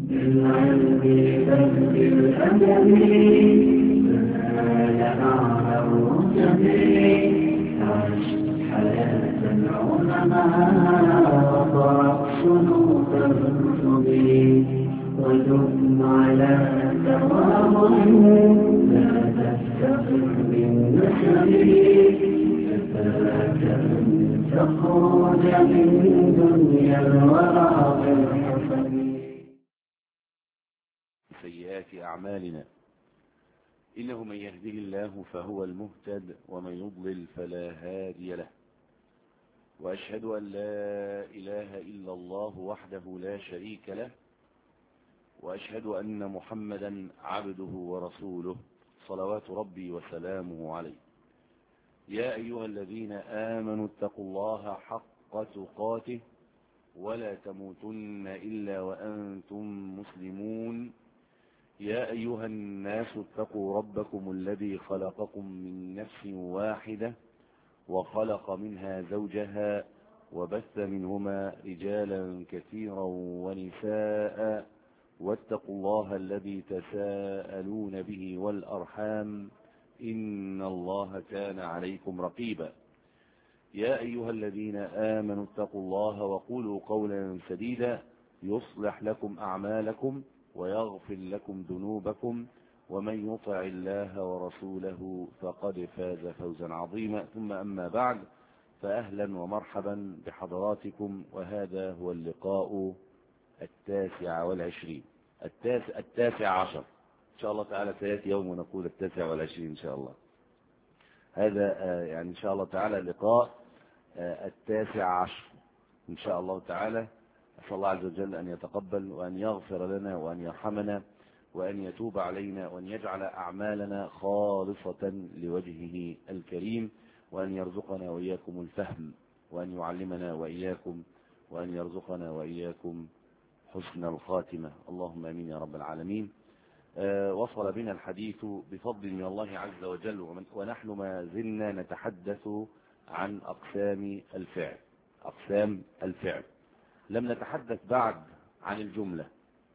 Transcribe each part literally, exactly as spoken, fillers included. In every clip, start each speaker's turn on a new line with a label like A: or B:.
A: بالعلم بل بالأدب فنال أعلى الرتب عش حياة العلماء وقرأ صنوف الكتب ودم على تواضع لا تفتقر بالنسب كفاك أن تخرج من دنيا الورى بالحسب.
B: سيئات أعمالنا إنه من يهده الله فهو المهتد ومن يضلل فلا هادي له، وأشهد أن لا إله إلا الله وحده لا شريك له، وأشهد أن محمدا عبده ورسوله صلوات ربي وسلامه عليه. يا أيها الذين آمنوا اتقوا الله حق تقاته ولا تموتن إلا وأنتم مسلمون. يا أيها الناس اتقوا ربكم الذي خلقكم من نفس واحدة وخلق منها زوجها وبث منهما رجالا كثيرا ونساء واتقوا الله الذي تساءلون به والأرحام إن الله كان عليكم رقيبا. يا أيها الذين آمنوا اتقوا الله وقولوا قولا سديدا يصلح لكم أعمالكم ويغفر لكم ذنوبكم ومن يطع الله ورسوله فقد فاز فوزا عظيما. ثم أما بعد، فأهلا ومرحبا بحضراتكم، وهذا هو اللقاء التاسع والعشرين التاسع, التاسع عشر إن شاء الله تعالى. سيأتي يوم ونقول التاسع والعشرين إن شاء الله. هذا يعني إن شاء الله تعالى اللقاء التاسع عشر إن شاء الله تعالى. أسأل الله عز وجل أن يتقبل وأن يغفر لنا وأن يرحمنا وأن يتوب علينا وأن يجعل أعمالنا خالصة لوجهه الكريم، وأن يرزقنا وإياكم الفهم، وأن يعلمنا وإياكم، وأن يرزقنا وإياكم حسن الخاتمة. اللهم آمين يا رب العالمين. أه وصل بنا الحديث بفضل من الله عز وجل، ونحن ما زلنا نتحدث عن أقسام الفعل. أقسام الفعل لم نتحدث بعد عن الجملة.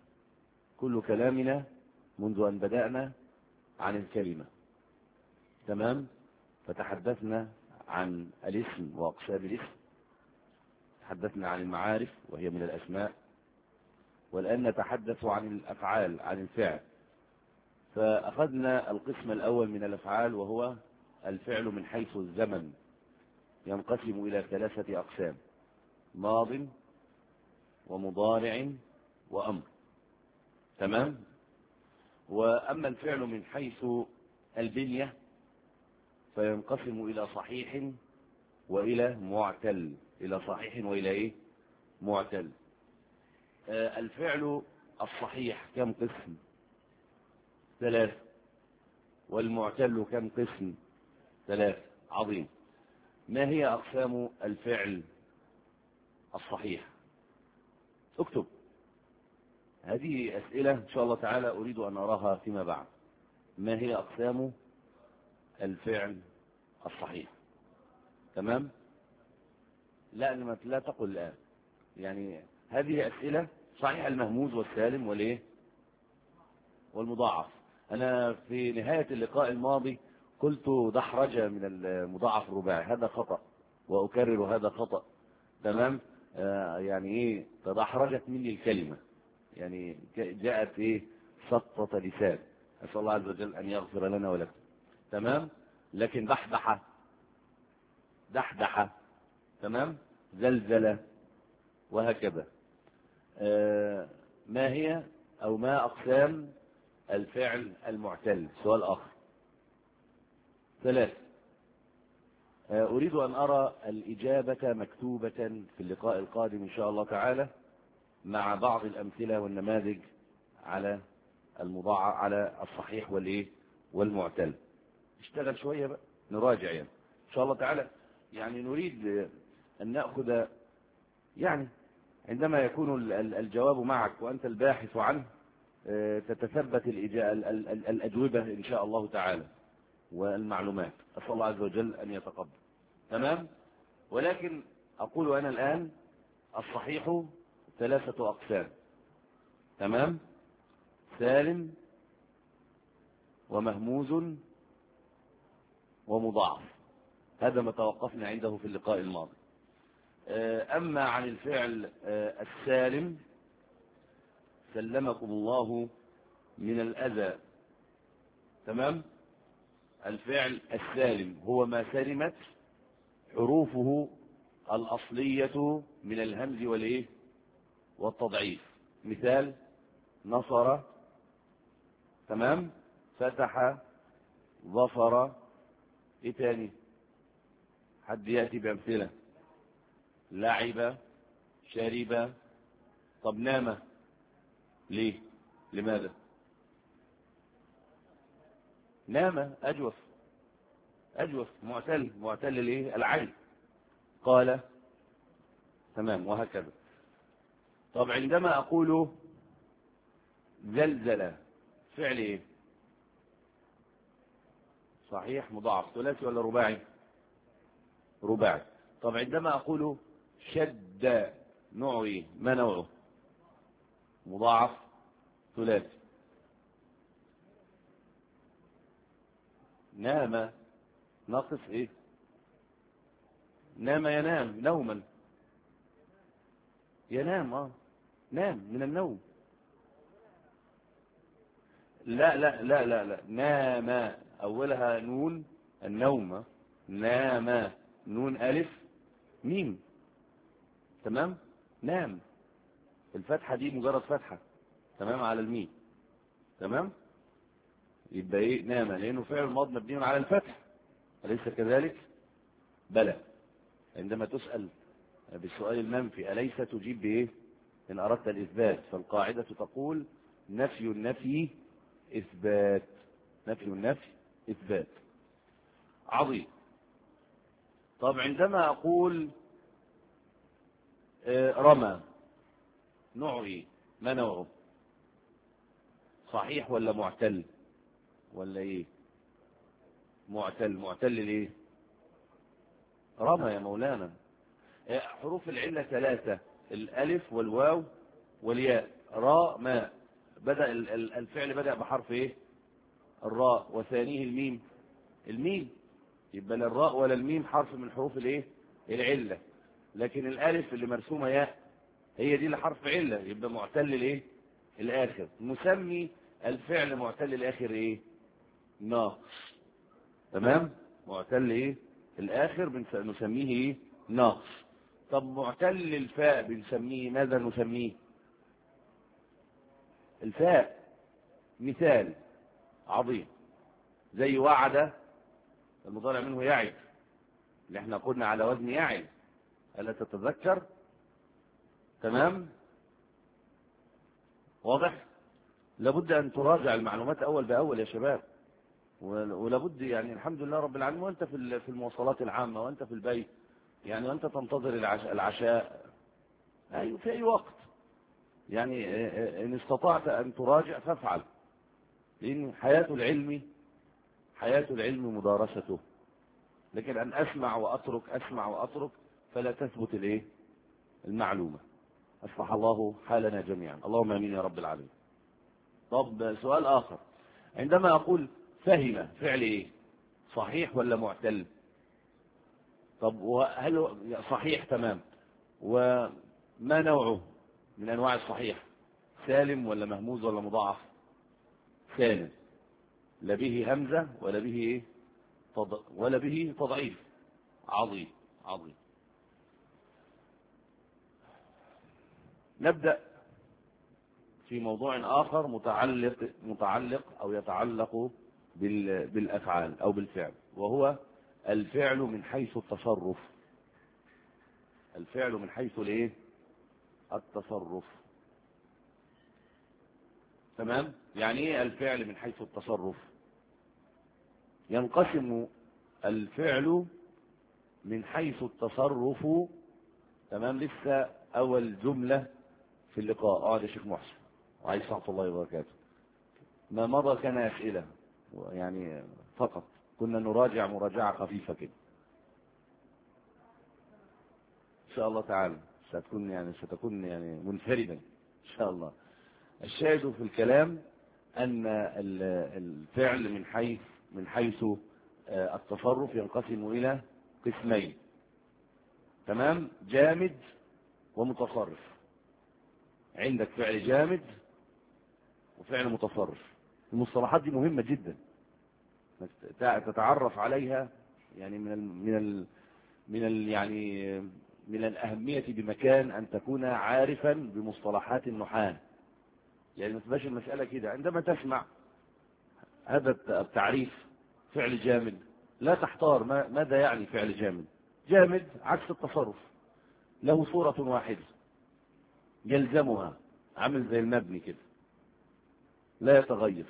B: كل كلامنا منذ أن بدأنا عن الكلمة، تمام؟ فتحدثنا عن الاسم وأقسام الاسم، تحدثنا عن المعارف وهي من الأسماء، والآن نتحدث عن الأفعال، عن الفعل. فأخذنا القسم الأول من الأفعال وهو الفعل من حيث الزمن، ينقسم إلى ثلاثة أقسام: ماض ومضارع وأمر، تمام؟ وأما الفعل من حيث البنية فينقسم إلى صحيح وإلى معتل. إلى صحيح وإلى إيه؟ معتل. آه الفعل الصحيح كم قسم؟ ثلاث. والمعتل كم قسم؟ ثلاث. عظيم. ما هي أقسام الفعل الصحيح؟ اكتب. هذه أسئلة إن شاء الله تعالى أريد أن أراها فيما بعد. ما هي أقسام الفعل الصحيح؟ تمام؟ لا لا تقل الآن، يعني هذه أسئلة. صحيح المهموز والسالم والإيه؟ والمضاعف. أنا في نهاية اللقاء الماضي قلت دحرجة من المضاعف الرباعي، هذا خطأ وأكرر هذا خطأ، تمام؟ آه يعني إيه؟ تدحرجت مني الكلمة، يعني جاءت إيه؟ سطة لسان. أسأل الله عز وجل أن يغفر لنا ولكم، تمام؟ لكن دحدحة، دحدحة، تمام؟ زلزلة، وهكذا. آه ما هي أو ما أقسام الفعل المعتل؟ سؤال آخر. ثلاث. آه أريد أن أرى الإجابة مكتوبة في اللقاء القادم إن شاء الله تعالى، مع بعض الأمثلة والنماذج على المضاعف، على الصحيح والإيه؟ والمعتل. اشتغل شوية بقى، نراجع يعني إن شاء الله تعالى. يعني نريد أن نأخذ، يعني عندما يكون الجواب معك وأنت الباحث عنه تتثبت الأجوبة إن شاء الله تعالى والمعلومات. أسأل الله عز وجل أن يتقبل، تمام؟ ولكن أقول أنا الآن الصحيح ثلاثة أقسام، تمام، سالم ومهموز ومضاعف. هذا ما توقفنا عنده في اللقاء الماضي. أما عن الفعل السالم، سلمكم الله من الأذى. تمام. الفعل السالم هو ما سلمت حروفه الأصلية من الهمز والإيه والتضعيف. مثال: نصر، تمام، فتح، ظفر. ايه تاني؟ حد يأتي بأمثلة؟ لعب، شرب. طب نام، ليه؟ لماذا؟ نام أجوف، أجوف، معتل، معتل ليه؟ العين. قال، تمام، وهكذا. طب عندما أقول زلزل، فعل ايه؟ صحيح، مضاعف، ثلاثي ولا رباعي؟ رباعي. طب عندما أقول شد، نوعه ايه؟ ما نوعه؟ مضاعف، ثلاثي. نام، ناقص ايه؟ نام، ينام، نوما، ينام، اه نام من النوم. لا لا لا لا لا نام أولها نون، النوم. نام، نون ألف ميم. تمام. نام، الفتحة دي مجرد فتحة، تمام، على الميم. تمام. يبقى ايه؟ نام، لأنه فعل ماضي مبني على الفتح، أليس كذلك؟ بلى. عندما تسأل بالسؤال المنفي أليس تجيب بإيه؟ إن أردت الإثبات، فالقاعدة تقول نفي النفي إثبات، نفي النفي إثبات. عظيم. طب عندما أقول رمى، نوعه إيه؟ ما نوعه؟ صحيح ولا معتل ولا إيه؟ معتل. معتل ليه؟ رمى يا مولانا. حروف العلة ثلاثة: الألف والواو والياء. راء ماء، بدأ الفعل بدأ بحرف إيه؟ الراء، وثانيه الميم، الميم. يبقى لا الراء ولا الميم حرف من حروف الايه؟ العله. لكن الالف اللي مرسومه ياء هي دي اللي حرف عله، يبقى معتل الايه؟ الاخر. نسمي الفعل معتل الاخر ايه؟ ناقص. تمام. معتل ايه؟ الاخر نسميه ايه؟ ناقص. طب معتل الفاء بنسميه ماذا؟ نسميه الفاء. مثال عظيم زي وعد، المضارع منه يعد، اللي احنا قلنا على وزن يعد، ألا تتذكر؟ تمام. واضح. لابد أن تراجع المعلومات أول بأول يا شباب، ولابد يعني الحمد لله رب العالمين، وأنت في في المواصلات العامة، وأنت في البيت يعني، وأنت تنتظر العشاء, العشاء أي في أي وقت يعني، إن استطعت أن تراجع فافعل، لأن حياة العلم حياة العلم مدارسته. لكن أن أسمع وأترك، أسمع وأترك، فلا تثبت الإيه؟ المعلومة. أصلح الله حالنا جميعا، اللهم آمين يا رب العالمين. طب سؤال آخر: عندما أقول فهم، فعل إيه؟ صحيح ولا معتل؟ طب وهل صحيح؟ تمام. وما نوعه من أنواع الصحيح؟ سالم ولا مهموز ولا مضاعف؟ سالم، لا به همزة ولا به إيه؟ تض... ولا به تضعيف. عظيم عظيم. نبدأ في موضوع آخر متعلق متعلق أو يتعلق بالأفعال أو بالفعل، وهو الفعل من حيث التصرف. الفعل من حيث الايه؟ التصرف. تمام. يعني ايه الفعل من حيث التصرف؟ ينقسم الفعل من حيث التصرف. تمام. لسه أول جملة في اللقاء. اقعد يا شيخ محسن، وعليكم ورحمة الله وبركاته. ما مضى كان أسئلة يعني فقط، كنا نراجع مراجعة خفيفة كده إن شاء الله تعالى. ستكون يعني ستكون يعني منفردا إن شاء الله. الشاهد في الكلام أن الفعل من حيث من حيث التصرف ينقسم إلى قسمين، تمام؟ جامد ومتصرف. عندك فعل جامد وفعل متصرف. المصطلحات دي مهمة جدا تتعرف عليها، يعني من ال من ال من ال يعني من الأهمية بمكان أن تكون عارفا بمصطلحات النحاة، يعني ما تبقاش المسألة كده. عندما تسمع هذا التعريف فعل جامد لا تحتار ما ماذا يعني فعل جامد. جامد عكس التصرف، له صورة واحدة يلزمها، عامل زي المبني كده لا يتغير.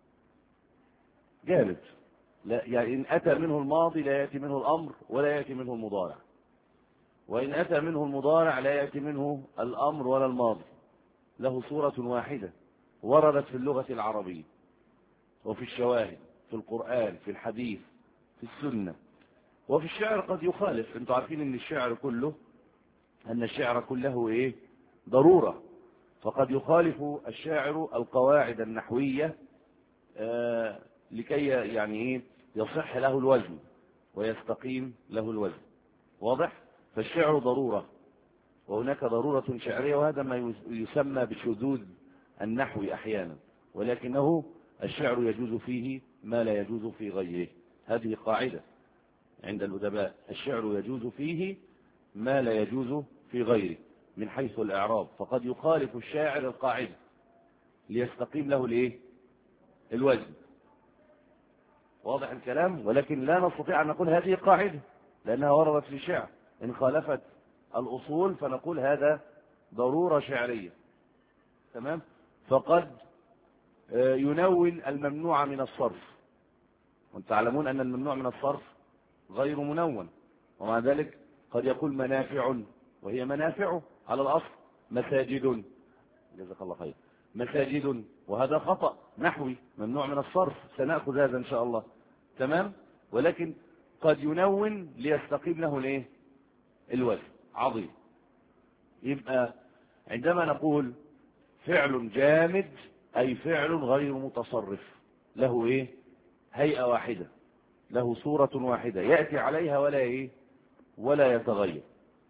B: جامد لا، يعني إن أتى منه الماضي لا يأتي منه الأمر ولا يأتي منه المضارع، وإن أتى منه المضارع لا يأتي منه الأمر ولا الماضي. له صورة واحدة وردت في اللغة العربية وفي الشواهد، في القرآن، في الحديث، في السنة، وفي الشعر قد يخالف. انتوا عارفين ان الشعر كله ان الشعر كله ايه؟ ضرورة. فقد يخالف الشاعر القواعد النحوية آه لكي يعني ايه يصح له الوزن ويستقيم له الوزن. واضح؟ فالشعر ضرورة، وهناك ضرورة شعرية، وهذا ما يسمى بشذوذ النحو احيانا، ولكنه الشعر يجوز فيه ما لا يجوز في غيره. هذه قاعدة عند الأدباء، الشعر يجوز فيه ما لا يجوز في غيره من حيث الإعراب. فقد يخالف الشاعر القاعدة ليستقيم له الايه؟ الوزن. واضح الكلام؟ ولكن لا نستطيع أن نقول هذه قاعدة لأنها وردت في الشعر. إن خالفت الأصول فنقول هذا ضرورة شعرية، تمام؟ فقد ينون الممنوع من الصرف، وانتم تعلمون أن الممنوع من الصرف غير منون، ومع ذلك قد يقول منافع، وهي منافع على الأصل. مساجد، جزاك الله خير، مساجد، وهذا خطأ نحوي ممنوع من الصرف، سنأخذ هذا إن شاء الله، تمام؟ ولكن قد ينون ليستقيم له الايه؟ الوزن. عظيم. يبقى عندما نقول فعل جامد أي فعل غير متصرف، له ايه؟ هيئة واحدة، له صورة واحدة يأتي عليها ولا ايه؟ ولا يتغير.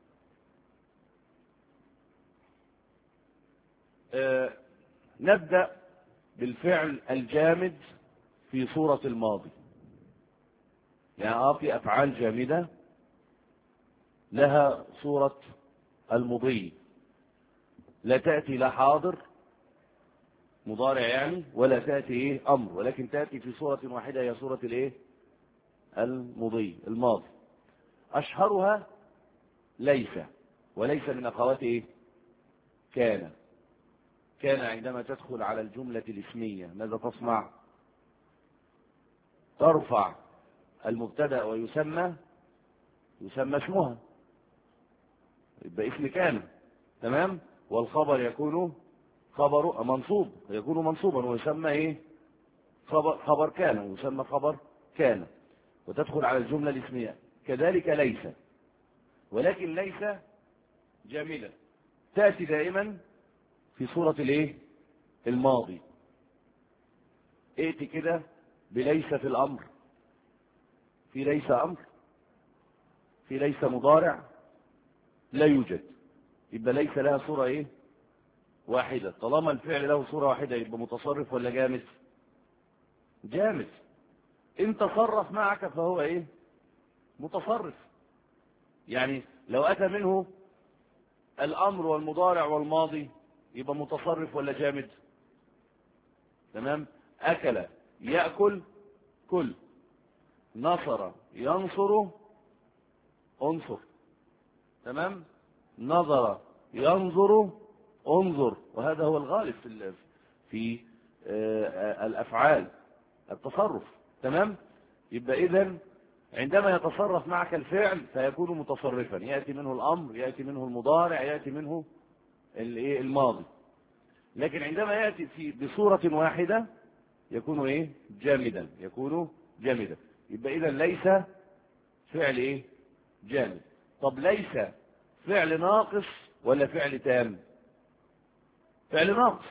B: آه نبدأ بالفعل الجامد في صورة الماضي. يعني اه في أفعال جامدة لها صورة المضي، لا تأتي لا حاضر مضارع يعني، ولا تأتي ايه؟ أمر، ولكن تأتي في صورة واحدة هي صورة الايه؟ المضي، الماضي. أشهرها ليس، وليس من أخوات ايه؟ كان. كان عندما تدخل على الجملة الاسمية ماذا تصنع؟ ترفع المبتدأ ويسمى يسمى اسمها، يبقى اسم كان، تمام؟ والخبر يكون خبر منصوب، يكون منصوبا ويسمى ايه؟ خبر, خبر كان، ويسمى خبر كان، وتدخل على الجملة الاسمية. كذلك ليس، ولكن ليس جامدة تأتي دائما في صورة الايه؟ الماضي. ائتي كده بليس في الأمر، في ليس أمر، في ليس مضارع، لا يوجد. يبقى ليس لها صورة ايه؟ واحدة. طالما الفعل له صورة واحدة يبقى متصرف ولا جامد؟ جامد. ان تصرف معك فهو ايه؟ متصرف. يعني لو أتى منه الأمر والمضارع والماضي يبقى متصرف ولا جامد؟ تمام؟ أكل يأكل كل، نصر ينصر انصر، تمام؟ نظر ينظر انظر. وهذا هو الغالب في في الأفعال، التصرف، تمام؟ يبقى إذن عندما يتصرف معك الفعل فيكون متصرفا، يأتي منه الأمر، يأتي منه المضارع، يأتي منه الماضي. لكن عندما يأتي في بصورة واحدة يكون ايه؟ جامدا، يكون جامدا. يبقى إذا ليس فعل ايه؟ جامد. طب ليس فعل ناقص ولا فعل تام؟ فعل ناقص.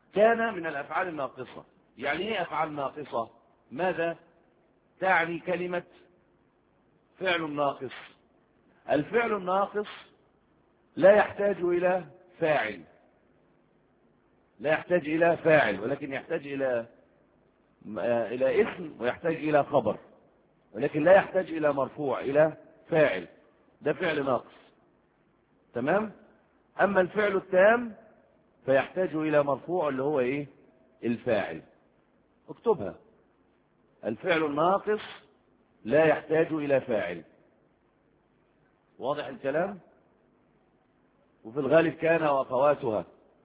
B: كان من الأفعال الناقصة. يعني ايه أفعال ناقصة؟ ماذا تعني كلمة فعل ناقص؟ الفعل الناقص لا يحتاج إلى فاعل، لا يحتاج إلى فاعل، ولكن يحتاج إلى إلى اسم، ويحتاج إلى خبر، ولكن لا يحتاج إلى مرفوع، إلى فاعل. ده فعل ناقص. تمام. أما الفعل التام فيحتاج إلى مرفوع اللي هو إيه؟ الفاعل. اكتبها. الفعل الناقص لا يحتاج إلى فاعل. واضح الكلام؟ وفي الغالب كان وأخواتها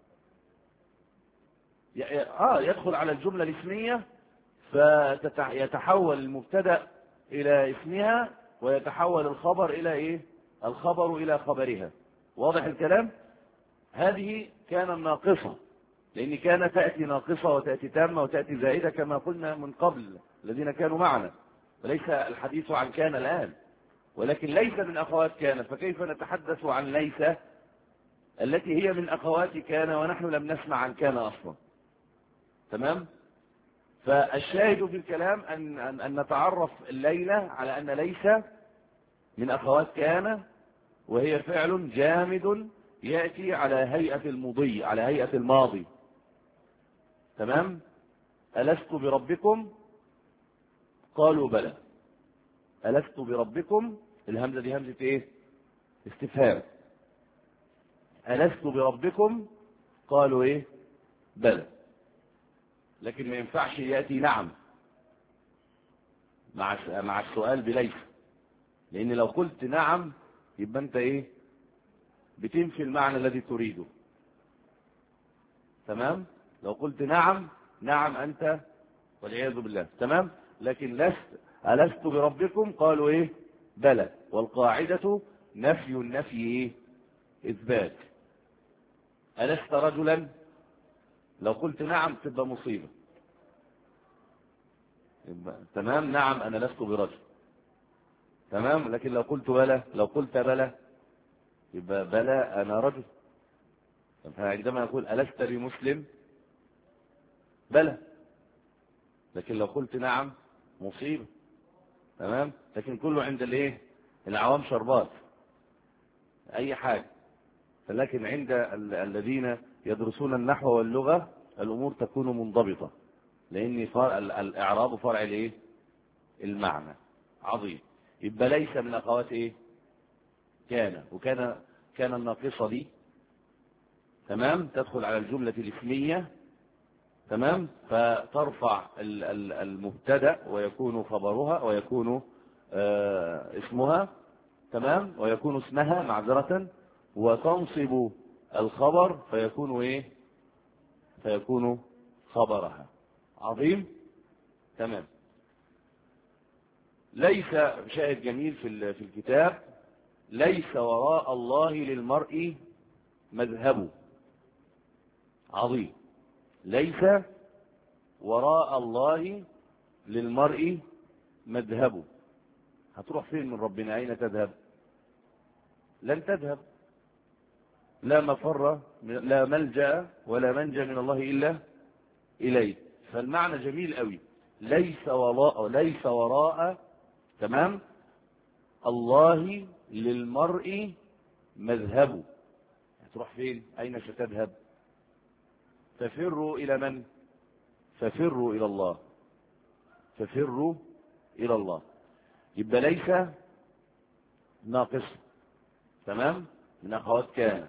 B: آه يدخل على الجملة الاسمية فيتحول المبتدأ إلى اسمها، ويتحول الخبر إلى إيه؟ الخبر إلى خبرها. واضح الكلام؟ هذه كان الناقصة، لأن كان تأتي ناقصة وتأتي تامة وتأتي زائدة كما قلنا من قبل الذين كانوا معنا، وليس الحديث عن كان الآن، ولكن ليس من أخوات كان، فكيف نتحدث عن ليس التي هي من أخوات كان ونحن لم نسمع عن كان أصلا. تمام. فالشاهد في الكلام أن, أن, أن نتعرف الليلة على أن ليس من أخوات كان، وهي فعل جامد يأتي على هيئة المضي، على هيئة الماضي. تمام. ألست بربكم؟ قالوا بلى. ألست بربكم؟ الهمزة دي همزة إيه؟ استفهام. ألست بربكم؟ قالوا إيه؟ بلى. لكن ما ينفعش يأتي نعم مع مع السؤال بليس، لأن لو قلت نعم يبقى أنت إيه؟ بتنفي المعنى الذي تريده. تمام. لو قلت نعم نعم أنت والعياذ بالله. تمام. لكن لست ألست بربكم؟ قالوا إيه؟ بلى. والقاعدة نفي النفي إيه؟ إثبات. ألست رجلا؟ لو قلت نعم تبقى مصيبة. تمام. نعم أنا لست برجل. تمام. لكن لو قلت بلى، لو قلت بلى يبقى بلى أنا رجل. عندما يقول ألست بمسلم؟ بلى. لكن لو قلت نعم مصيبة. تمام. لكن كله عند الايه؟ العوام شربات اي حاجة. لكن عند ال الذين يدرسون النحو واللغة الامور تكون منضبطة، لان الاعراب فرع الايه؟ المعنى. عظيم. يبقى ليس من اخوات ايه؟ كان. وكان كان الناقصة دي تمام تدخل على الجملة الاسمية. تمام. فترفع المبتدا ويكون خبرها ويكون آه اسمها. تمام. ويكون اسمها معذرة، وتنصب الخبر فيكون ايه؟ فيكون خبرها. عظيم. تمام. ليس شاهد جميل في في الكتاب: ليس وراء الله للمرء مذهب. عظيم. ليس وراء الله للمرء مذهب. هتروح فين من ربنا؟ أين تذهب؟ لن تذهب. لا مفر، لا ملجأ ولا منجا من الله إلا إليه. فالمعنى جميل قوي. ليس وراء، ليس وراء تمام الله للمرء مذهب. هتروح فين؟ أين ستذهب؟ ففروا إلى من؟ ففروا إلى الله. ففروا إلى الله. يبقى ليس ناقص. تمام. من أخوات كان.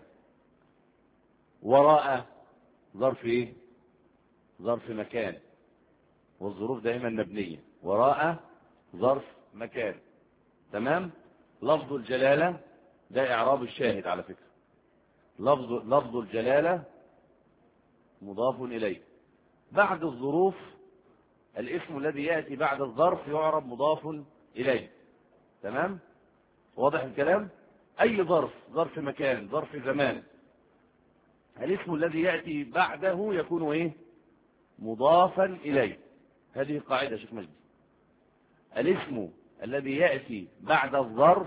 B: وراء ظرف إيه؟ ظرف مكان، والظروف دائما مبنية. وراء ظرف مكان. تمام. لفظ الجلالة ده إعراب الشاهد على فكرة. لفظ لفظ الجلالة مضاف إليه. بعد الظروف الاسم الذي يأتي بعد الظرف يعرب مضاف إليه. تمام. واضح الكلام؟ أي ظرف، ظرف مكان، ظرف زمان، الاسم الذي يأتي بعده يكون إيه؟ مضافا إليه. هذه قاعدة شيخ مجدي. الاسم الذي يأتي بعد الظرف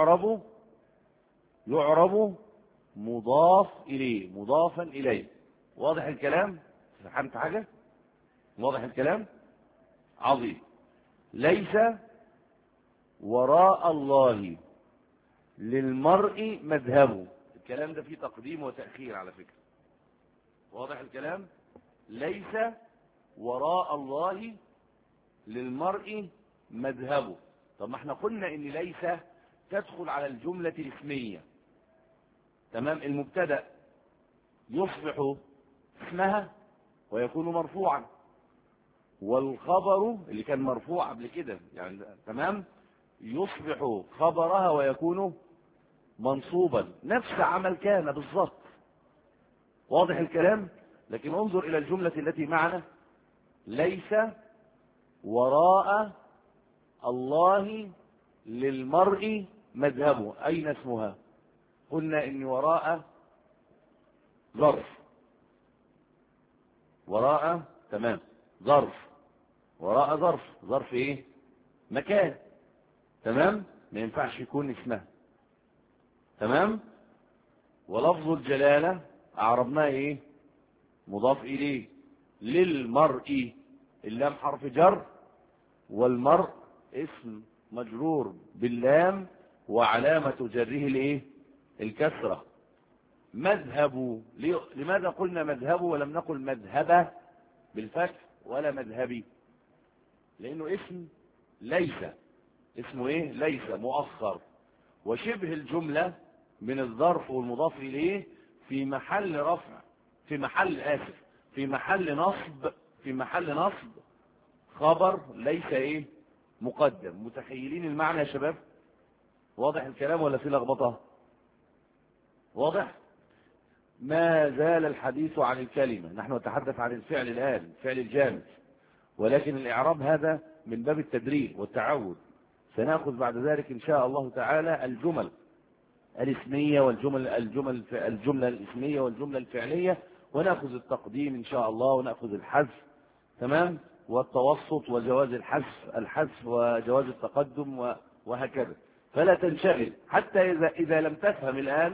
B: يعرب يعرب مضاف إليه، مضافا إليه. واضح الكلام؟ فهمت حاجة؟ واضح الكلام؟ عظيم. ليس وراء الله للمرء مذهبه. الكلام ده فيه تقديم وتأخير على فكرة. واضح الكلام؟ ليس وراء الله للمرء مذهبه. طب ما احنا قلنا ان ليس تدخل على الجملة الاسمية. تمام؟ المبتدأ يصبح اسمها ويكون مرفوعا، والخبر اللي كان مرفوع قبل كده يعني تمام يصبح خبرها ويكون منصوبا، نفس عمل كان بالضبط. واضح الكلام؟ لكن انظر الى الجملة التي معنا: ليس وراء الله للمرء مذهبه. اين اسمها؟ قلنا ان وراء ظرف. وراء تمام ظرف. وراء ظرف. ظرف ايه؟ مكان. تمام؟ ما ينفعش يكون اسمها. تمام؟ ولفظ الجلالة اعربناه ايه؟ مضاف اليه. للمرء اللام حرف جر، والمرء اسم مجرور باللام وعلامة جره الايه؟ الكسرة. مذهب. لماذا قلنا مذهب ولم نقل مذهبه بالفتح ولا مذهبي؟ لانه اسم ليس. اسمه ايه؟ ليس مؤخر، وشبه الجملة من الظرف والمضاف اليه في محل رفع، في محل اسف في محل نصب في محل نصب خبر ليس ايه؟ مقدم. متخيلين المعنى يا شباب؟ واضح الكلام ولا في لخبطه؟ واضح؟ ما زال الحديث عن الكلمة. نحن نتحدث عن الفعل الآن، الفعل الجامد، ولكن الإعراب هذا من باب التدريب والتعود. سنأخذ بعد ذلك إن شاء الله تعالى الجمل الاسمية والجمل الجمل الجملة الاسمية والجملة الفعلية، ونأخذ التقديم إن شاء الله، ونأخذ الحذف تمام، والتوسط وجواز الحذف الحذف وجواز التقدم وهكذا. فلا تنشغل حتى إذا إذا لم تفهم الآن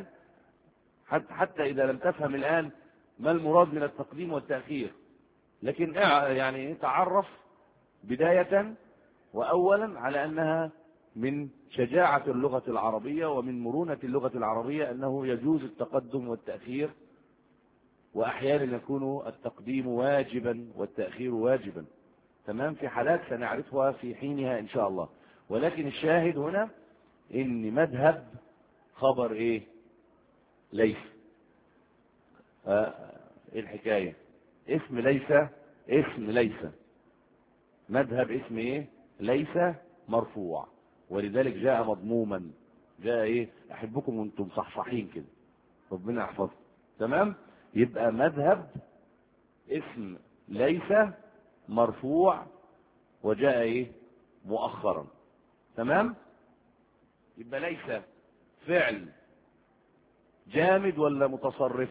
B: حتى إذا لم تفهم الآن ما المراد من التقديم والتأخير، لكن يعني تعرف بداية وأولا على أنها من شجاعة اللغة العربية ومن مرونة اللغة العربية أنه يجوز التقدم والتأخير، وأحيانا يكون التقديم واجبا والتأخير واجبا. تمام؟ في حالات سنعرفها في حينها إن شاء الله. ولكن الشاهد هنا إن مذهب خبر إيه؟ ليس. ايه الحكاية؟ اسم ليس اسم ليس مذهب اسم ايه؟ ليس مرفوع، ولذلك جاء مضموما. جاء ايه؟ احبكم وانتم صحصحين كده، ربنا يحفظكم. تمام؟ يبقى مذهب اسم ليس مرفوع وجاء ايه؟ مؤخرا. تمام؟ يبقى ليس فعل جامد ولا متصرف؟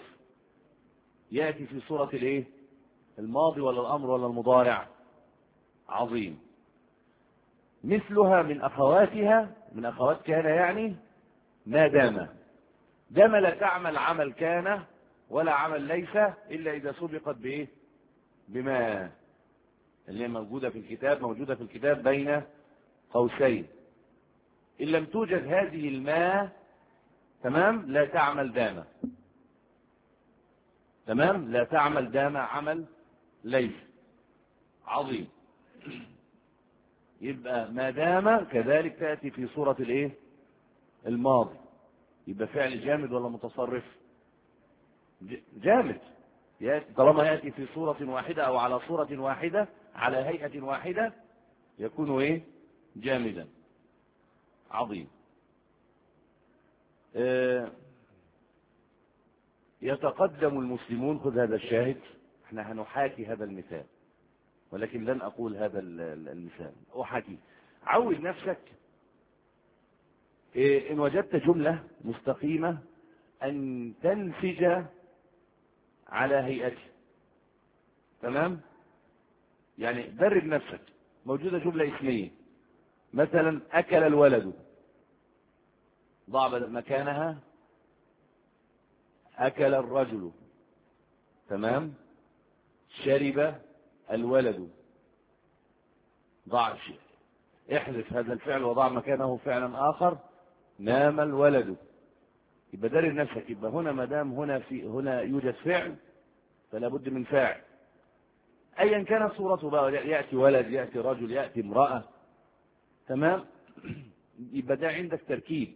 B: يأتي في صورة الايه؟ الماضي ولا الامر ولا المضارع؟ عظيم. مثلها من اخواتها، من اخوات كان يعني ما دام. دام لا تعمل عمل كان ولا عمل ليس الا اذا سبقت بايه؟ بما، اللي هي موجودة في الكتاب موجودة في الكتاب بين قوسين. ان لم توجد هذه الماء تمام لا تعمل دام. تمام؟ لا تعمل دام عمل ليس. عظيم. يبقى ما دام كذلك تأتي في صورة الايه؟ الماضي. يبقى فعل جامد ولا متصرف؟ جامد. يأتي طالما يأتي في صورة واحدة او على صورة واحدة على هيئة واحدة يكون ايه؟ جامدا. عظيم. اه يتقدم المسلمون. خذ هذا الشاهد، احنا هنحاكي هذا المثال ولكن لن اقول هذا المثال، احاكي. عود نفسك اه ان وجدت جملة مستقيمة ان تنسج على هيئته. تمام؟ يعني درب نفسك. موجودة جملة اسمية مثلا اكل الولد، ضع مكانها أكل الرجل. تمام. شرب الولد، ضع شيء، احذف هذا الفعل وضع مكانه فعلا آخر. نام الولد، يبقى داري نفسك. يبقى هنا ما دام هنا في هنا يوجد فعل فلا بد من فاعل ايا كانت صورته بقى، ياتي ولد، ياتي رجل، ياتي امراه، تمام. يبقى ده عندك تركيب،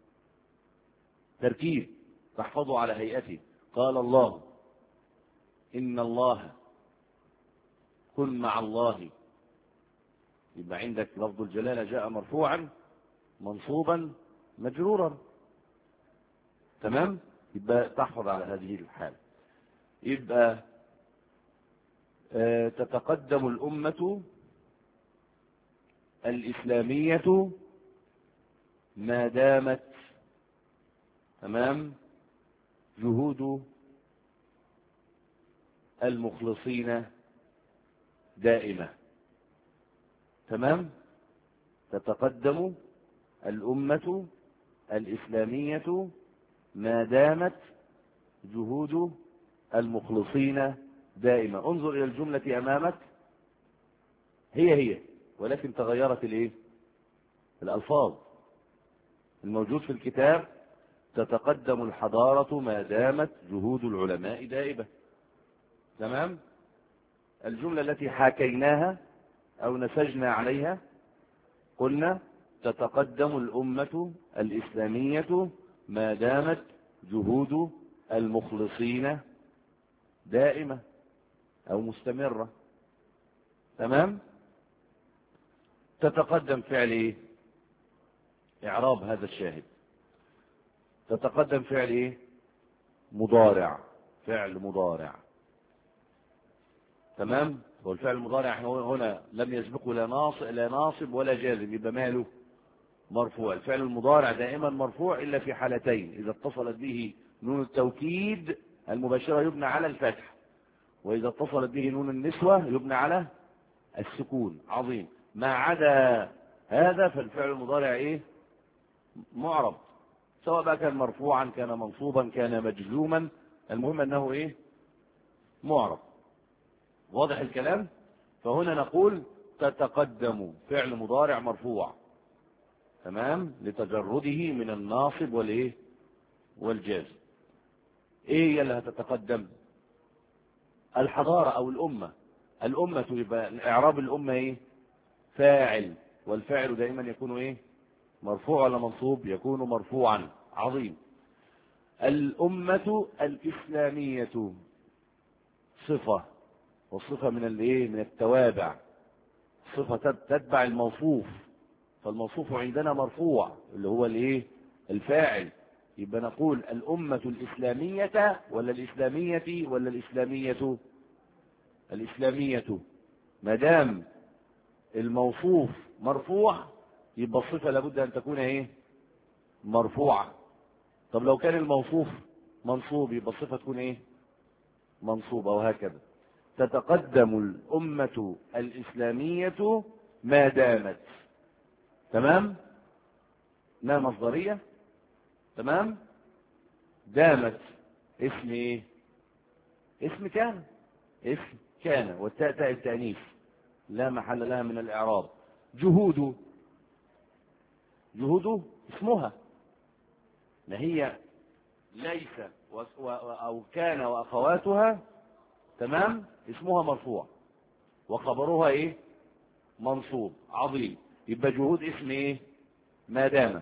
B: تركيب تحفظه على هيئته. قال الله ان الله، كن مع الله. يبقى عندك لفظ الجلاله جاء مرفوعا منصوبا مجرورا، تمام. يبقى تحفظ على هذه الحالة. يبقى آه تتقدم الأمة الإسلامية ما دامت، تمام، جهود المخلصين دائمة، تمام. تتقدم الأمة الإسلامية ما دامت جهود المخلصين دائما. انظر إلى الجملة أمامك، هي هي ولكن تغيرت الايه؟ الألفاظ. الموجود في الكتاب تتقدم الحضارة ما دامت جهود العلماء دائبة، تمام. الجملة التي حكيناها أو نسجنا عليها قلنا تتقدم الأمة الإسلامية ما دامت جهود المخلصين دائمة أو مستمرة، تمام. تتقدم فعل ايه؟ إعراب هذا الشاهد. تتقدم فعل ايه؟ مضارع، فعل مضارع، تمام. والفعل المضارع هنا لم يسبقه لا ناصب لا ناصب ولا جازم، يبقى ماله؟ مرفوع. الفعل المضارع دائما مرفوع إلا في حالتين: إذا اتصلت به نون التوكيد المباشرة يبنى على الفتح، وإذا اتصلت به نون النسوة يبنى على السكون. عظيم. ما عدا هذا فالفعل المضارع ايه؟ معرب، سواء بقى كان مرفوعا كان منصوبا كان مجزوما، المهم انه ايه؟ معرب. واضح الكلام؟ فهنا نقول تتقدم فعل مضارع مرفوع، تمام، لتجرده من الناصب والايه؟ والجازم. ايه هي اللي هتتقدم؟ الحضارة او الامة. الامة يبقى اعراب الامة ايه؟ فاعل، والفاعل دائما يكون ايه؟ مرفوع ولا منصوب؟ يكون مرفوعا. عظيم. الأمة الإسلامية صفة، والصفة من الايه؟ من التوابع. صفة تتبع الموصوف، فالموصوف عندنا مرفوع اللي هو الايه؟ الفاعل. يبقى نقول الأمة الإسلامية ولا الإسلامية ولا الإسلامية؟ الإسلامية. ما دام الموصوف مرفوع يبقى الصفة لابد أن تكون ايه؟ مرفوعة. طب لو كان الموصوف منصوب يبقى الصفة تكون ايه؟ منصوبة. وهكذا تتقدم الأمة الإسلامية ما دامت، تمام. ما مصدرية، تمام. دامت اسم ايه؟ اسم كان، اسم كان، والتاء تاء التأنيث لا محل لها من الإعراب. جهود، جهود اسمها، ما هي ليس أو كان وأخواتها، تمام، اسمها مرفوع وخبرها ايه؟ منصوب. عظيم. يبقى جهود اسم ايه؟ ما دام،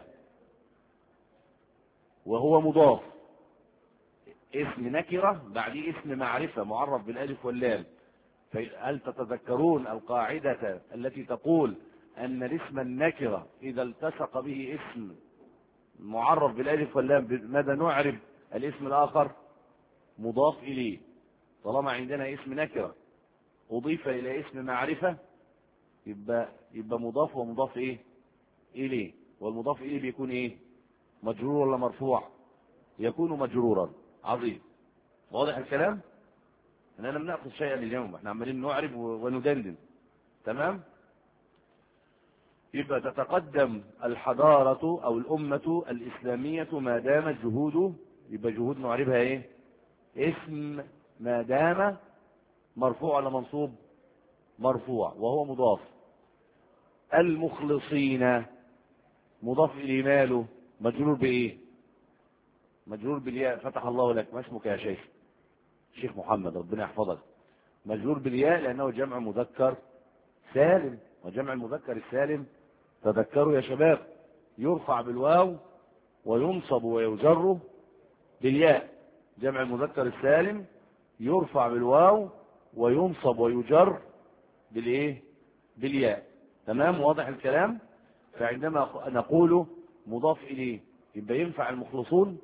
B: وهو مضاف، اسم نكرة بعديه اسم معرفة معرف بالالف واللام. هل تتذكرون القاعدة التي تقول ان الاسم النكرة اذا التصق به اسم معرف بالالف واللام ماذا نعرب الاسم الاخر؟ مضاف اليه. طالما عندنا اسم نكرة اضيف الى اسم معرفة يبقى يبقى مضاف ومضاف ايه؟ اليه. والمضاف اليه بيكون ايه؟ مجرور ولا مرفوع؟ يكون مجرورا. عظيم. واضح الكلام؟ احنا لم ناخذ شيئا اليوم، احنا عمالين نعرب وندندن، تمام. يبقى تتقدم الحضارة او الامة الاسلامية ما دامت جهود، يبقى جهود نعربها ايه؟ اسم ما دام مرفوع ولا منصوب؟ مرفوع وهو مضاف. المخلصين مضاف إليه ماله؟ مجرور بإيه؟ مجرور بالياء. فتح الله لك. ما اسمك يا شيخ؟ شيخ محمد، ربنا يحفظك. مجرور بالياء لأنه جمع مذكر سالم، وجمع المذكر السالم تذكروا يا شباب يرفع بالواو وينصب ويجر بالياء. جمع المذكر السالم يرفع بالواو وينصب ويجر بالايه؟ بالياء. تمام؟ واضح الكلام؟ فعندما نقول مضاف اليه يبقى ينفع المخلصون؟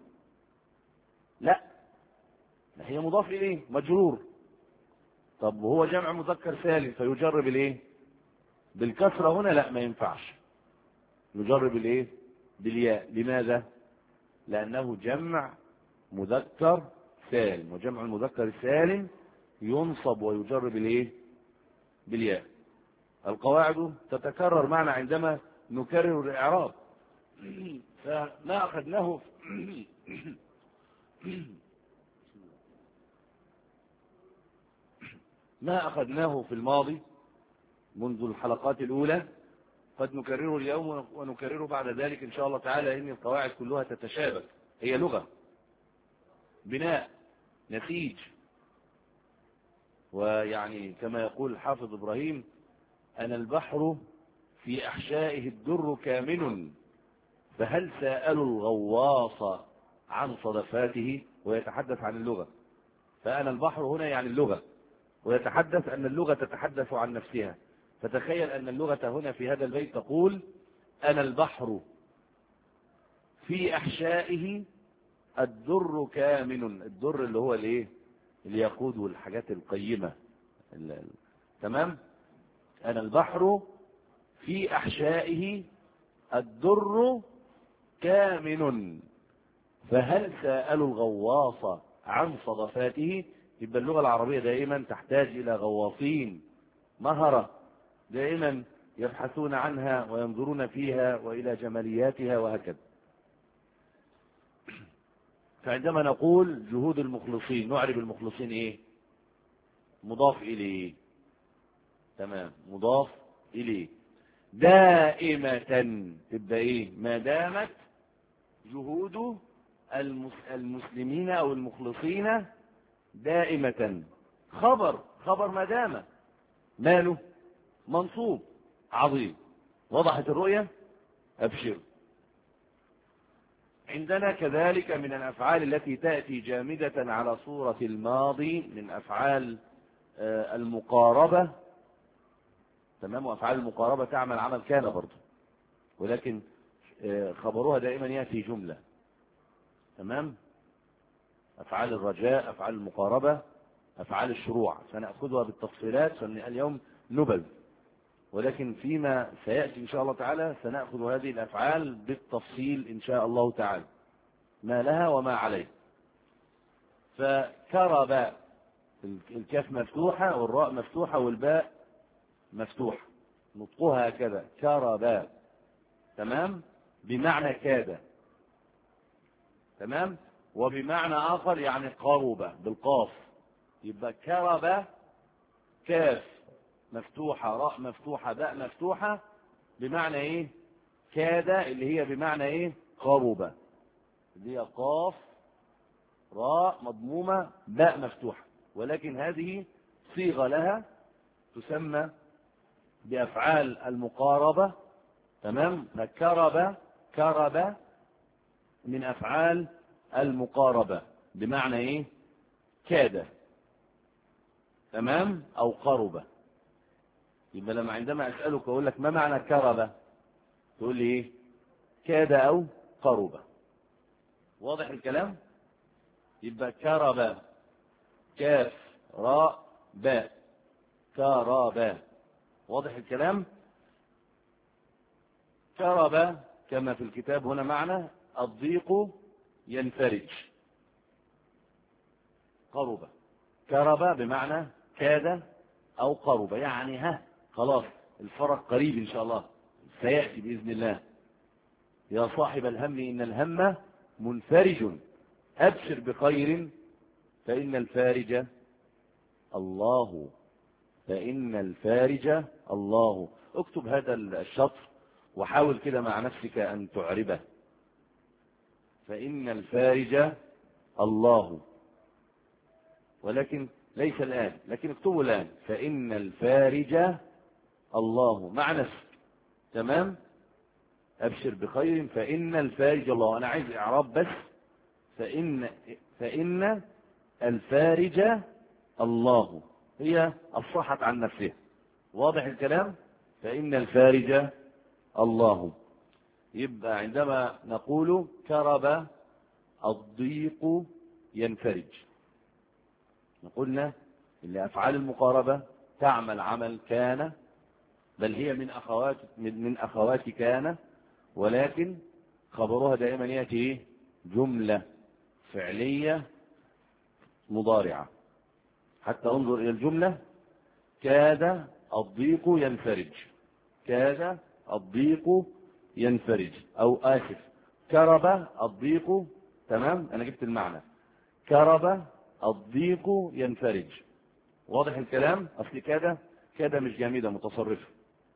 B: لا، هي مضاف اليه مجرور. طب وهو جمع مذكر سالم فيجر بالايه؟ بالكسره هنا؟ لا، ما ينفعش. يجر بالايه؟ بالياء. لماذا؟ لانه جمع مذكر سالم، وجمع المذكر السالم ينصب ويجر بالايه؟ بالياء. القواعد تتكرر معنا عندما نكرر الاعراب. فما اخذناه ما اخذناه في الماضي منذ الحلقات الاولى قد نكرره اليوم ونكرره بعد ذلك ان شاء الله تعالى، ان القواعد كلها تتشابك. هي لغة، بناء، نسيج. ويعني كما يقول الحافظ إبراهيم: أنا البحر في أحشائه الدر كامن، فهل سألوا الغواص عن صدفاته؟ ويتحدث عن اللغة. فأنا البحر هنا يعني اللغة، ويتحدث أن اللغة تتحدث عن نفسها. فتخيل أن اللغة هنا في هذا البيت تقول: أنا البحر في أحشائه الدر كامن. الدر اللي هو الايه؟ الياقوت والحاجات القيمة. تمام؟ أنا البحر في أحشائه الدر كامن، فهل سألوا الغواص عن صدفاته؟ يبقى اللغة العربية دائما تحتاج إلى غواصين مهرة، دائما يبحثون عنها وينظرون فيها وإلى جمالياتها وهكذا. فعندما نقول جهود المخلصين نعرب المخلصين ايه؟ مضاف اليه. تمام، مضاف اليه. دائمة تبقى ايه؟ ما دامت جهود المسلمين او المخلصين دائمة. خبر خبر ما دام ماله؟ منصوب. عظيم. وضحت الرؤية؟ ابشر. عندنا كذلك من الأفعال التي تأتي جامدة على صورة الماضي من أفعال المقاربة. تمام؟ وأفعال المقاربة تعمل عمل كان برضه، ولكن خبرها دائما يأتي جملة. تمام؟ أفعال الرجاء، أفعال المقاربة، أفعال الشروع سنأخذها بالتفصيلات اليوم نبذ، ولكن فيما سيأتي إن شاء الله تعالى سنأخذ هذه الأفعال بالتفصيل إن شاء الله تعالى، ما لها وما عليه. فكرب، الكاف مفتوحة والراء مفتوحة والباء مفتوحة، نطقها هكذا كرب. تمام؟ بمعنى كاد. تمام؟ وبمعنى آخر يعني قرب بالقاف. يبقى كرب كاف مفتوحة، راء مفتوحة، باء مفتوحة، بمعنى ايه؟ كاد، اللي هي بمعنى ايه؟ قرب، اللي هي قاف راء مضمومة باء مفتوحة، ولكن هذه صيغة لها تسمى بأفعال المقاربة. تمام؟ فكرب، كرب من أفعال المقاربة بمعنى ايه؟ كاد. تمام؟ أو قرب. يبقى لما عندما أسألك أقول لك ما معنى كرب، تقول لي إيه؟ كاد أو قرب. واضح الكلام؟ يبقى كرب كاف راء باء كرب. واضح الكلام؟ كرب كما في الكتاب هنا معنى الضيق ينفرج. قرب كرب بمعنى كاد أو قرب، يعني ها خلاص الفرق قريب إن شاء الله سيأتي بإذن الله. يا صاحب الهم إن الهم منفرج، أبشر بخير فإن الفارج الله، فإن الفارج الله. اكتب هذا الشطر وحاول كده مع نفسك أن تعربه. فإن الفارج الله، ولكن ليس الآن، لكن اكتبه الآن. فإن الفارج الله مع نفسك. تمام؟ أبشر بخير. فإن الفارج الله. أنا عايز إعراب بس. فإن فإن الفارج الله هي أصحت عن نفسها. واضح الكلام؟ فإن الفارج الله. يبقى عندما نقول كرب الضيق ينفرج، قلنا إن أفعال المقاربة تعمل عمل كان، بل هي من أخوات من أخوات كان، ولكن خبرها دائما يأتي جملة فعلية مضارعة. حتى انظر إلى الجملة: كاد الضيق ينفرج، كاد الضيق ينفرج، أو آسف كرب الضيق. تمام؟ أنا جبت المعنى. كرب الضيق ينفرج. واضح الكلام؟ أصل كاد كاد مش جامدة متصرفة،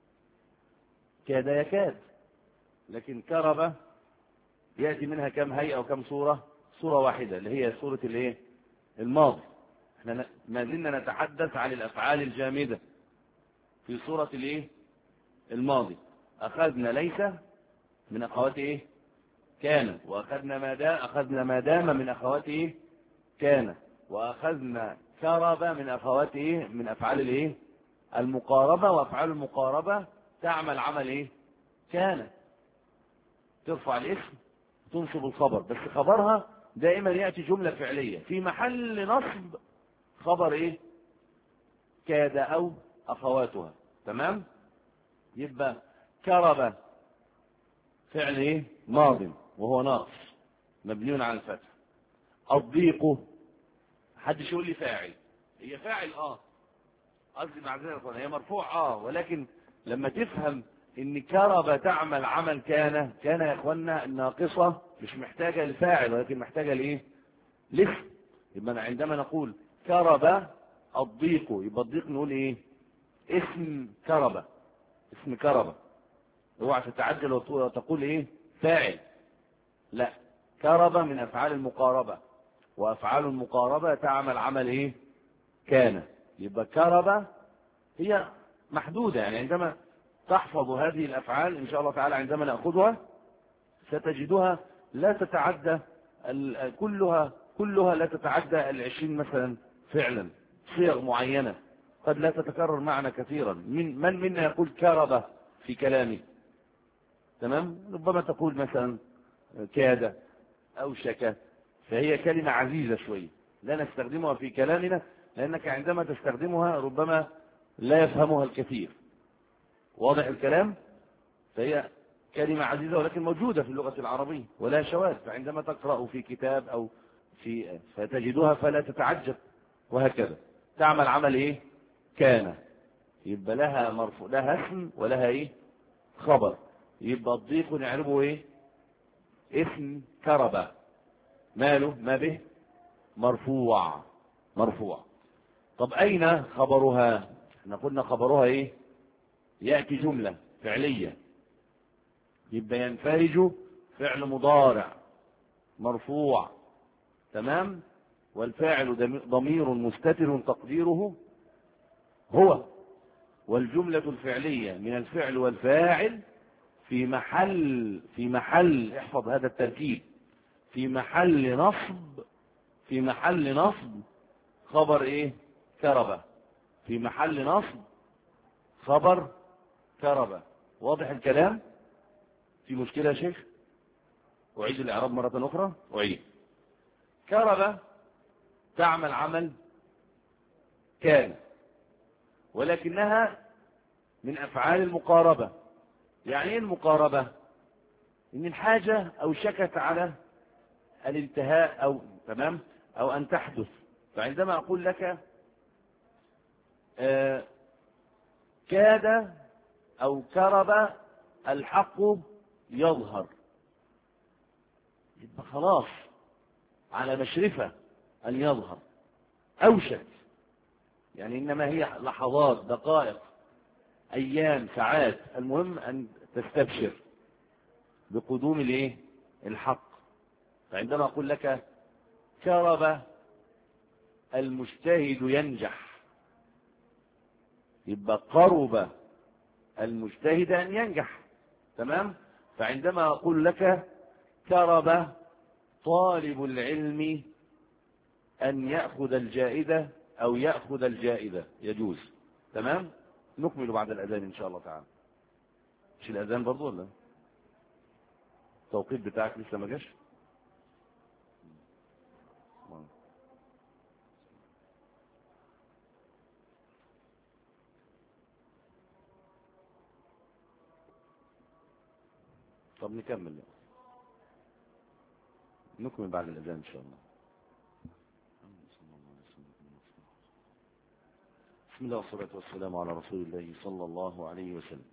B: كاد يكاد. لكن كرب يأتي منها كم هيئة وكم صورة؟ صورة واحدة اللي هي صورة الايه؟ الماضي. احنا ما زلنا نتحدث عن الأفعال الجامدة في صورة الايه؟ الماضي. أخذنا ليس من أخوات ايه؟ كان، وأخذنا ما دام أخذنا ما دام من أخوات ايه؟ كان، وأخذنا كرب من أخوات ايه؟ من أفعال الايه؟ المقاربة. وأفعال المقاربة تعمل عمل ايه؟ كان، ترفع الاسم تنصب الخبر، بس خبرها دائما يأتي جملة فعلية في محل نصب خبر ايه؟ كاد أو أخواتها. تمام؟ يبقى كرب فعل ايه؟ ماض وهو ناقص مبني على الفتح. الضيق حدش يقول لي فاعل، هي فاعل اه قصدي معذرة هي مرفوع اه، ولكن لما تفهم ان كرب تعمل عمل كان، كان يا اخوانا الناقصة مش محتاجة لفاعل ولكن محتاجة لايه؟ لاسم. يبقى عندما نقول كرب الضيق يبقى الضيق نقول ايه؟ اسم كرب، اسم كرب. اوعى تتعجل وتقول ايه؟ فاعل. لا، كرب من افعال المقاربة، وافعال المقاربة تعمل عمل ايه؟ كان. يبقى كرب هي محدودة، يعني عندما تحفظ هذه الافعال ان شاء الله تعالى عندما نأخذها ستجدها لا تتعدى كلها كلها لا تتعدى العشرين مثلا فعلا، صيغ معينة قد لا تتكرر معنا كثيرا. من من منا يقول كرب في كلامه؟ تمام؟ ربما تقول مثلا كاد أو شك، فهي كلمة عزيزة شوي لا نستخدمها في كلامنا، لأنك عندما تستخدمها ربما لا يفهمها الكثير. واضح الكلام؟ فهي كلمة عزيزة ولكن موجودة في اللغة العربية ولا شواذ، فعندما تقرأ في كتاب أو في فتجدها فلا تتعجب. وهكذا تعمل عمل إيه؟ كان. يبقى لها مرفوع، لها اسم ولها إيه؟ خبر. يبقى الضيق نعربه إيه؟ اسم كرب، ماله؟ ما به؟ مرفوع، مرفوع. طب أين خبرها؟ احنا قلنا خبرها إيه؟ يأتي جملة فعلية، يبقى ينفرج فعل مضارع مرفوع. تمام؟ والفاعل ضمير مستتر تقديره هو، والجملة الفعلية من الفعل والفاعل في محل في محل احفظ هذا التركيب، في محل نصب في محل نصب خبر ايه؟ كربة. في محل نصب خبر كربة. واضح الكلام؟ في مشكلة يا شيخ؟ أعيد الإعراب مرة أخرى؟ أعيد. كربة تعمل عمل كان، ولكنها من أفعال المقاربة. يعني ايه المقاربة؟ إن الحاجة أو شكت على الانتهاء أو تمام أو أن تحدث. فعندما أقول لك آه كاد أو كرب الحق يظهر، يبقى خلاص على مشرفة أن يظهر. أوشك، يعني إنما هي لحظات، دقائق، أيام، ساعات، المهم أن تستبشر بقدوم الايه الحق. فعندما أقول لك كرب المجتهد ينجح، يبقى قرب المجتهد أن ينجح. تمام. فعندما أقول لك كرب طالب العلم أن يأخذ الجائزة أو يأخذ الجائزة يجوز. تمام. نكمل بعد الأذان إن شاء الله تعالى. مش الأذان برضو ولا التوقيت بتاعك لسه ما جاش؟ طب نكمل، نكمل بعد الأذان إن شاء الله. بسم الله والصلاة والسلام على رسول الله صلى الله عليه وسلم.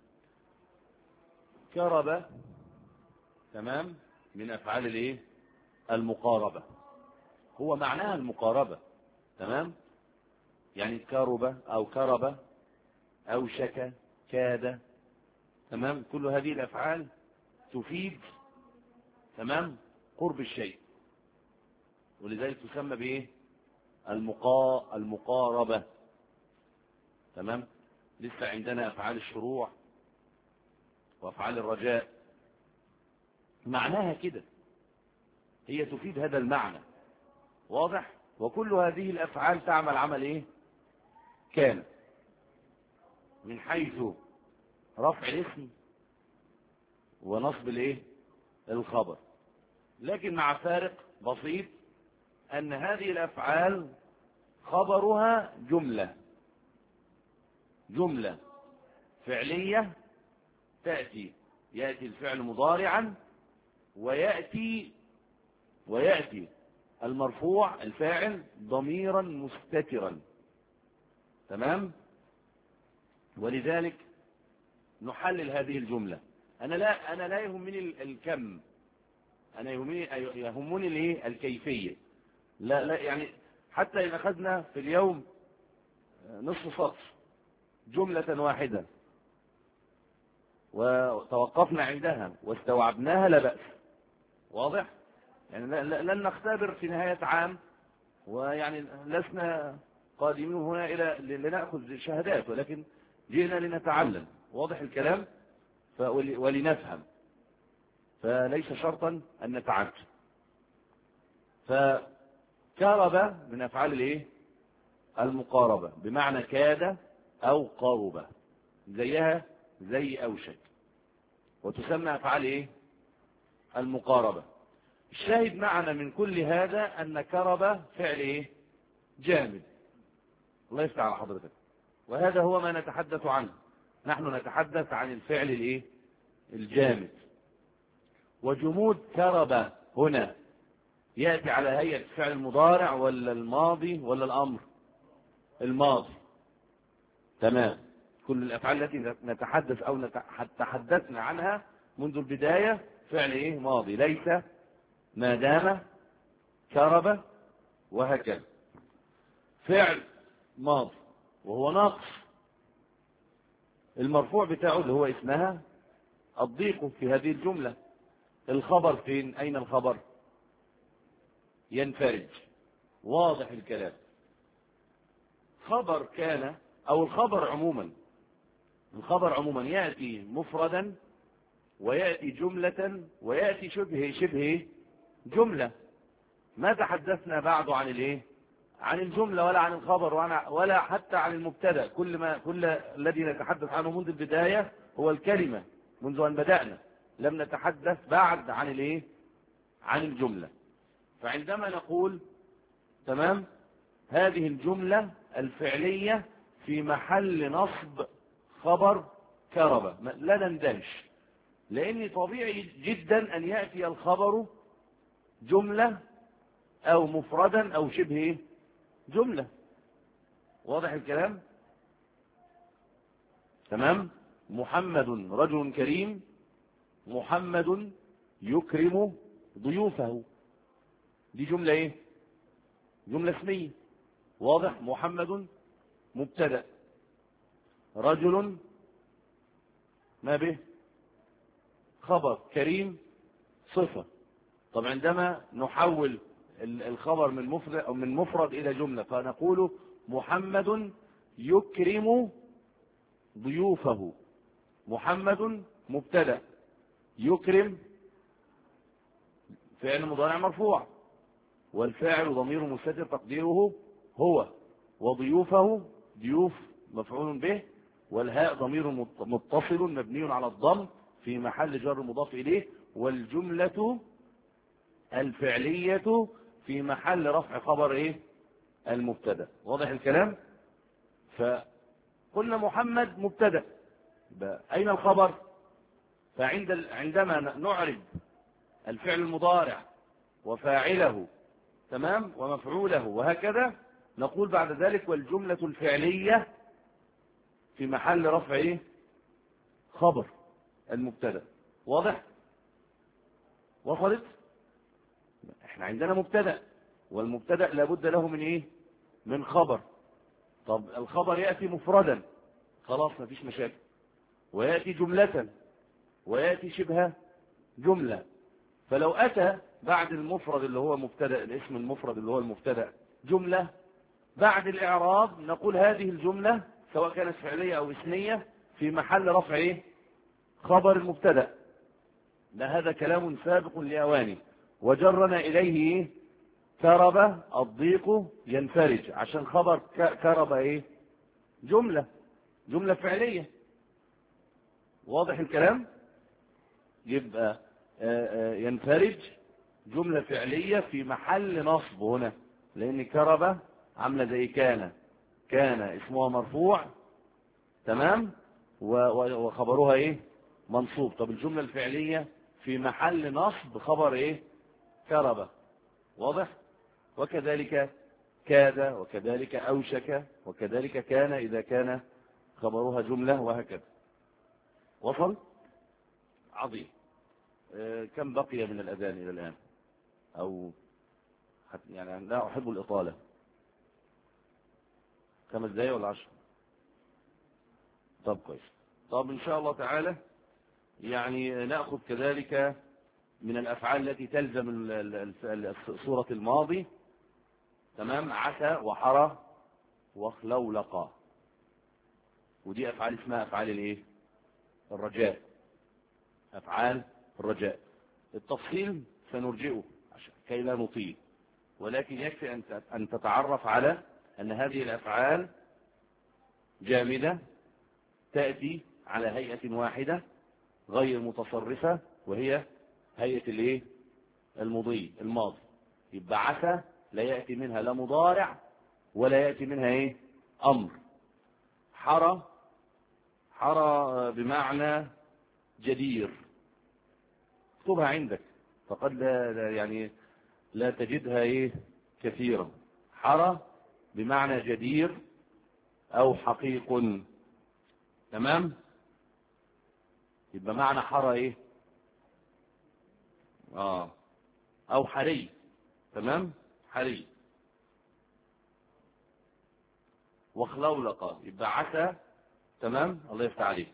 B: كرب، تمام، من أفعال الايه المقاربة، هو معناها المقاربة. تمام. يعني كرب أو كرب أو شك، كاد. تمام. كل هذه الأفعال تفيد، تمام، قرب الشيء، ولذلك تسمى بايه المقا المقاربة. تمام. لسه عندنا أفعال الشروع وأفعال الرجاء، معناها كده، هي تفيد هذا المعنى. واضح. وكل هذه الأفعال تعمل عمل ايه كان، من حيث رفع الاسم ونصب الايه الخبر، لكن مع فارق بسيط، أن هذه الأفعال خبرها جملة جملة فعلية تأتي، يأتي الفعل مضارعا، ويأتي ويأتي المرفوع الفاعل ضميرا مستترا. تمام. ولذلك نحلل هذه الجملة. أنا لا أنا لا يهمني الكم، أنا يهمني يهمني الايه الكيفية. لا لا يعني حتى إن أخذنا في اليوم نصف سطر جملة واحدة وتوقفنا عندها واستوعبناها لا بأس. واضح. يعني لن نختبر في نهاية عام، ويعني لسنا قادمين هنا إلى لنأخذ شهادات، ولكن جئنا لنتعلم. واضح الكلام. ولنفهم، فليس شرطا أن نتعجب. فكرب من أفعال الايه المقاربة، بمعنى كاد أو قرب، زيها زي أوشك، وتسمى أفعال ايه المقاربة. الشاهد معنا من كل هذا أن كرب فعل ايه جامد. الله يفتح على حضرتك. وهذا هو ما نتحدث عنه. نحن نتحدث عن الفعل الايه الجامد. وجمود كرب هنا يأتي على هيئة فعل المضارع ولا الماضي ولا الأمر؟ الماضي. تمام. كل الأفعال التي نتحدث أو تحدثنا عنها منذ البداية فعل ايه ماضي، ليس، ما دام، كرب، وهكذا. فعل ماضي وهو ناقص، المرفوع بتاعه اللي هو اسمها الضيق في هذه الجملة. الخبر فين؟ أين الخبر؟ ينفرج. واضح الكلام. خبر كان أو الخبر عموما، الخبر عموما يأتي مفردا ويأتي جملة ويأتي شبه شبه جملة. ما تحدثنا بعد عن الايه عن الجملة ولا عن الخبر ولا حتى عن المبتدا. كل ما كل الذي نتحدث عنه منذ البداية هو الكلمة. منذ أن بدأنا لم نتحدث بعد عن الايه عن الجملة. فعندما نقول تمام هذه الجملة الفعلية في محل نصب خبر كرب، لا نندهش، لأن طبيعي جدا أن يأتي الخبر جملة أو مفردا أو شبه جملة. واضح الكلام. تمام. محمد رجل كريم، محمد يكرم ضيوفه، دي جملة ايه جملة اسمية. واضح؟ محمد مبتدأ، رجل ما به خبر، كريم صفة. طب عندما نحول الخبر من مفرد أو من مفرد إلى جملة فنقول محمد يكرم ضيوفه. محمد مبتدأ، يكرم فعل مضارع مرفوع، والفاعل ضمير مستتر تقديره هو، وضيوفه ضيوف مفعول به، والهاء ضمير متصل مبني على الضم في محل جر مضاف إليه، والجملة الفعلية في محل رفع خبر إيه؟ المبتدأ. واضح الكلام؟ فقلنا محمد مبتدأ، أين الخبر؟ فعند عندما نعرب الفعل المضارع وفاعله تمام ومفعوله وهكذا نقول بعد ذلك والجملة الفعلية في محل رفع إيه؟ خبر المبتدأ. واضح؟ وصلت؟ احنا عندنا مبتدأ، والمبتدأ لابد له من ايه؟ من خبر. طب الخبر يأتي مفردا خلاص مفيش مشاكل، ويأتي جملة، ويأتي شبه جملة. فلو أتى بعد المفرد اللي هو مبتدأ، الاسم المفرد اللي هو المبتدأ جملة، بعد الإعراب نقول هذه الجملة سواء كانت فعلية أو اسمية في محل رفع ايه؟ خبر المبتدأ. ده هذا كلام سابق لأوانه، وجرنا إليه إيه؟ كرب الضيق ينفرج، عشان خبر كرب إيه؟ جملة جملة فعلية. واضح الكلام؟ يبقى ينفرج جملة فعلية في محل نصب هنا، لأن كرب عاملة زي كان، كان اسمها مرفوع تمام وخبرها إيه؟ منصوب. طب الجملة الفعلية في محل نصب خبر ايه؟ كربة. واضح؟ وكذلك كاد، وكذلك اوشك، وكذلك كان اذا كان خبرها جملة، وهكذا. وصل؟ عظيم. آه كم بقي من الاذان الى الان؟ او يعني لا احب الاطالة. خمس دقايق ولا عشر؟ طب كويس. طب ان شاء الله تعالى يعني نأخذ كذلك من الأفعال التي تلزم سورة الماضي تمام، عسى وحرى وخلولقا، ودي أفعال اسمها أفعال الايه؟ الرجاء، أفعال الرجاء. التفصيل سنرجئه كي لا نطيل، ولكن يكفي أن تتعرف على أن هذه الأفعال جامدة تأتي على هيئة واحدة غير متصرفة، وهي هيئة الايه؟ المضي الماضي. يبقى عسى لا يأتي منها لا مضارع ولا يأتي منها ايه؟ امر. حرى، حرى بمعنى جدير، اكتبها عندك فقد لا يعني لا تجدها ايه كثيرا. حرى بمعنى جدير او حقيق تمام. يبقى معنى حرى ايه؟ اه او حري تمام، حري. وخلولقة يبقى عسى تمام، الله يفتح عليك.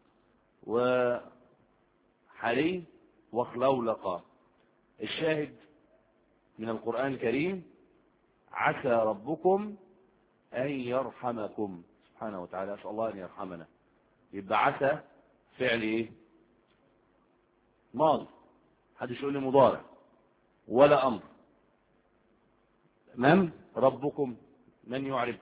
B: وحري وخلولقة. الشاهد من القرآن الكريم عسى ربكم أن يرحمكم سبحانه وتعالى، أسأل الله أن يرحمنا. يبقى عسى فعل ايه؟ ماضي، حدش يقول لي مضارع ولا امر. تمام. ربكم من يعرف؟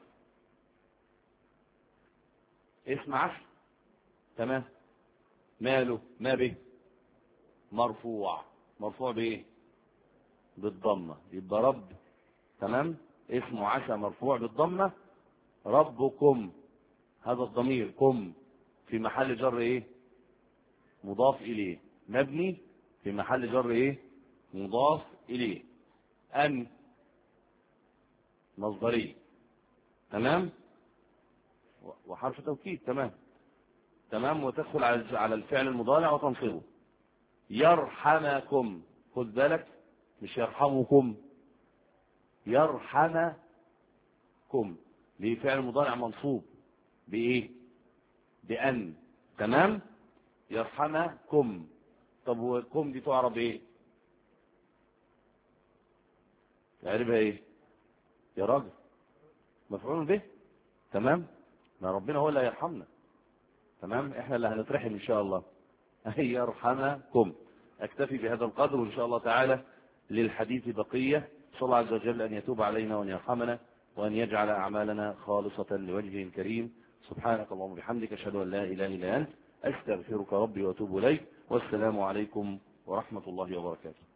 B: اسم عسى تمام، ماله؟ ما به؟ مرفوع، مرفوع بايه؟ بالضمه. يبقى رب تمام، اسمه عسى مرفوع بالضمه. ربكم هذا الضمير كم في محل جر ايه؟ مضاف اليه، مبني في محل جر ايه؟ مضاف اليه. ان مصدري تمام، وحرف توكيد تمام تمام، وتدخل على الفعل المضارع وتنصبه. يرحمكم، خد بالك مش يرحمكم، يرحمكم كم. ليه؟ فعل مضارع منصوب بإيه؟ بأن. تمام. يرحمكم. طب وكم دي تعرب إيه؟ تعربها إيه يا راجل؟ مفعول به. تمام. ما ربنا هو اللي هيرحمنا. تمام. احنا اللي هنترحم ان شاء الله. أي يرحمكم. اكتفي بهذا القدر وان شاء الله تعالى للحديث بقية. صلى الله عز وجل ان يتوب علينا وان يرحمنا وان يجعل اعمالنا خالصة لوجهه الكريم. سبحانك اللهم وبحمدك اشهد ان لا اله الا انت استغفرك ربي واتوب اليك. والسلام عليكم ورحمة الله وبركاته.